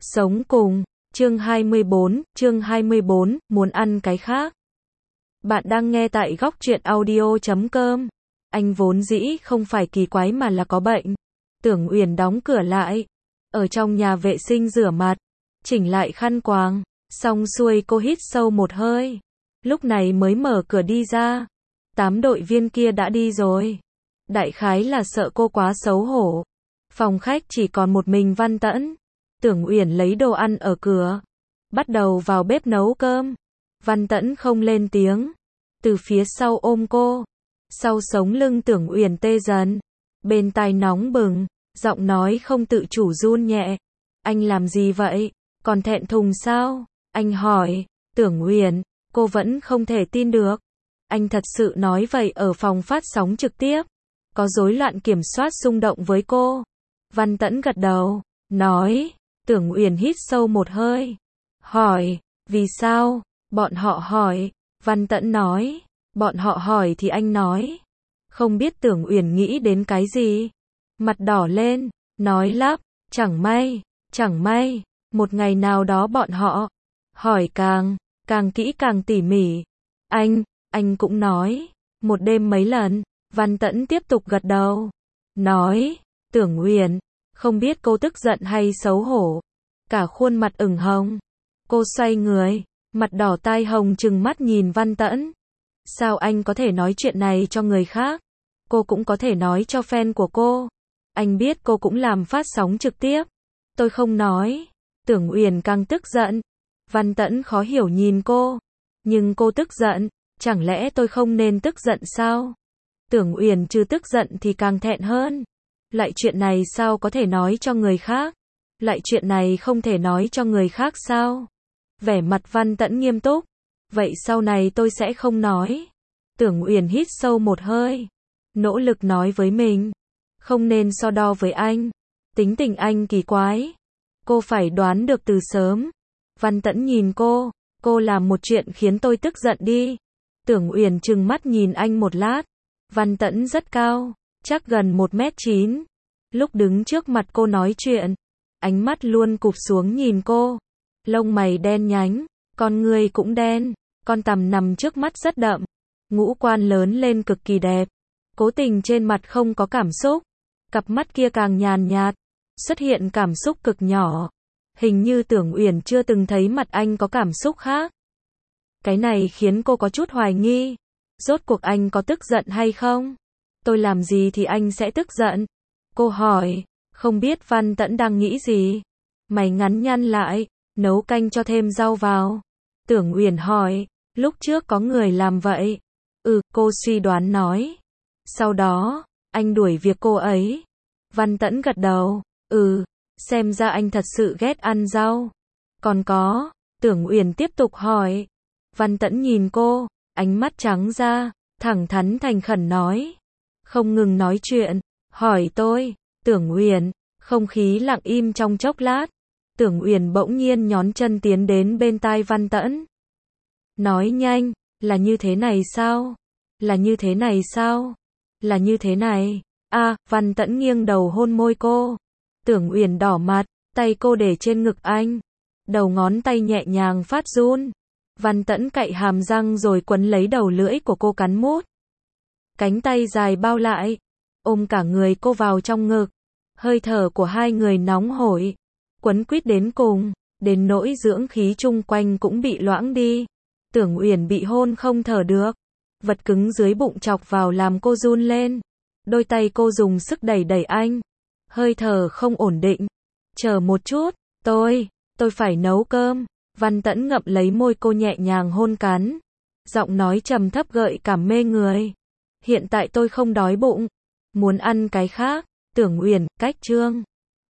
Sống cùng, chương 24, muốn ăn cái khác. Bạn đang nghe tại góc truyện audio.com. Anh vốn dĩ không phải kỳ quái mà là có bệnh. Tưởng Uyển đóng cửa lại, ở trong nhà vệ sinh rửa mặt, chỉnh lại khăn quàng, xong xuôi cô hít sâu một hơi. Lúc này mới mở cửa đi ra. 8 đội viên kia đã đi rồi. Đại khái là sợ cô quá xấu hổ. Phòng khách chỉ còn một mình Văn Tẫn. Tưởng Uyển lấy đồ ăn ở cửa, bắt đầu vào bếp nấu cơm. Văn Tẫn không lên tiếng, từ phía sau ôm cô. Sau sống lưng Tưởng Uyển tê dần, bên tai nóng bừng, giọng nói không tự chủ run nhẹ. Anh làm gì vậy? Còn thẹn thùng sao? Anh hỏi. Tưởng Uyển, cô vẫn không thể tin được. Anh thật sự nói vậy ở phòng phát sóng trực tiếp. Có rối loạn kiểm soát xung động với cô. Văn Tẫn gật đầu, nói. Tưởng Uyển hít sâu một hơi, hỏi, vì sao? Bọn họ hỏi. Văn Tẫn nói, bọn họ hỏi thì anh nói. Không biết Tưởng Uyển nghĩ đến cái gì, mặt đỏ lên, nói lắp, chẳng may, một ngày nào đó bọn họ hỏi càng kỹ càng tỉ mỉ. Anh cũng nói, một đêm mấy lần. Văn Tẫn tiếp tục gật đầu, nói, Tưởng Uyển, không biết cô tức giận hay xấu hổ, cả khuôn mặt ửng hồng. Cô xoay người, mặt đỏ tai hồng trừng mắt nhìn Văn Tẫn. Sao anh có thể nói chuyện này cho người khác? Cô cũng có thể nói cho fan của cô. Anh biết cô cũng làm phát sóng trực tiếp. Tôi không nói. Tưởng Uyển càng tức giận. Văn Tẫn khó hiểu nhìn cô. Nhưng cô tức giận, chẳng lẽ tôi không nên tức giận sao? Tưởng Uyển trừ tức giận thì càng thẹn hơn. Lại chuyện này sao có thể nói cho người khác? Lại chuyện này không thể nói cho người khác sao? Vẻ mặt Văn Tẫn nghiêm túc. Vậy sau này tôi sẽ không nói. Tưởng Uyển hít sâu một hơi, nỗ lực nói với mình, không nên so đo với anh. Tính tình anh kỳ quái. Cô phải đoán được từ sớm. Văn Tẫn nhìn cô làm một chuyện khiến tôi tức giận đi. Tưởng Uyển trừng mắt nhìn anh một lát. Văn Tẫn rất cao, chắc gần 1m9. Lúc đứng trước mặt cô nói chuyện, ánh mắt luôn cụp xuống nhìn cô. Lông mày đen nhánh, con người cũng đen, con tằm nằm trước mắt rất đậm. Ngũ quan lớn lên cực kỳ đẹp. Cố tình trên mặt không có cảm xúc. Cặp mắt kia càng nhàn nhạt, xuất hiện cảm xúc cực nhỏ. Hình như Tưởng Uyển chưa từng thấy mặt anh có cảm xúc khác. Cái này khiến cô có chút hoài nghi. Rốt cuộc anh có tức giận hay không? Tôi làm gì thì anh sẽ tức giận? Cô hỏi. Không biết Văn Tẫn đang nghĩ gì. Mày ngắn nhăn lại, nấu canh cho thêm rau vào. Tưởng Uyển hỏi. Lúc trước có người làm vậy. Cô suy đoán nói. Sau đó, anh đuổi việc cô ấy. Văn Tẫn gật đầu. Xem ra anh thật sự ghét ăn rau. Còn có. Tưởng Uyển tiếp tục hỏi. Văn Tẫn nhìn cô, ánh mắt trắng ra, thẳng thắn thành khẩn nói. Không ngừng nói chuyện, hỏi tôi. Tưởng Uyển, không khí lặng im trong chốc lát. Tưởng Uyển bỗng nhiên nhón chân tiến đến bên tai Văn Tẫn. Nói nhanh, là như thế này sao? Là như thế này sao? Là như thế này. Văn Tẫn nghiêng đầu hôn môi cô. Tưởng Uyển đỏ mặt, tay cô để trên ngực anh. Đầu ngón tay nhẹ nhàng phát run. Văn Tẫn cạy hàm răng rồi quấn lấy đầu lưỡi của cô cắn mút. Cánh tay dài bao lại, ôm cả người cô vào trong ngực. Hơi thở của hai người nóng hổi, quấn quýt đến cùng, đến nỗi dưỡng khí chung quanh cũng bị loãng đi. Tưởng Uyển bị hôn không thở được. Vật cứng dưới bụng chọc vào làm cô run lên. Đôi tay cô dùng sức đẩy đẩy anh. Hơi thở không ổn định. Chờ một chút, tôi phải nấu cơm. Văn Tẫn ngậm lấy môi cô nhẹ nhàng hôn cắn. Giọng nói trầm thấp gợi cảm mê người. Hiện tại tôi không đói bụng. Muốn ăn cái khác. Tưởng Uyển, cách chương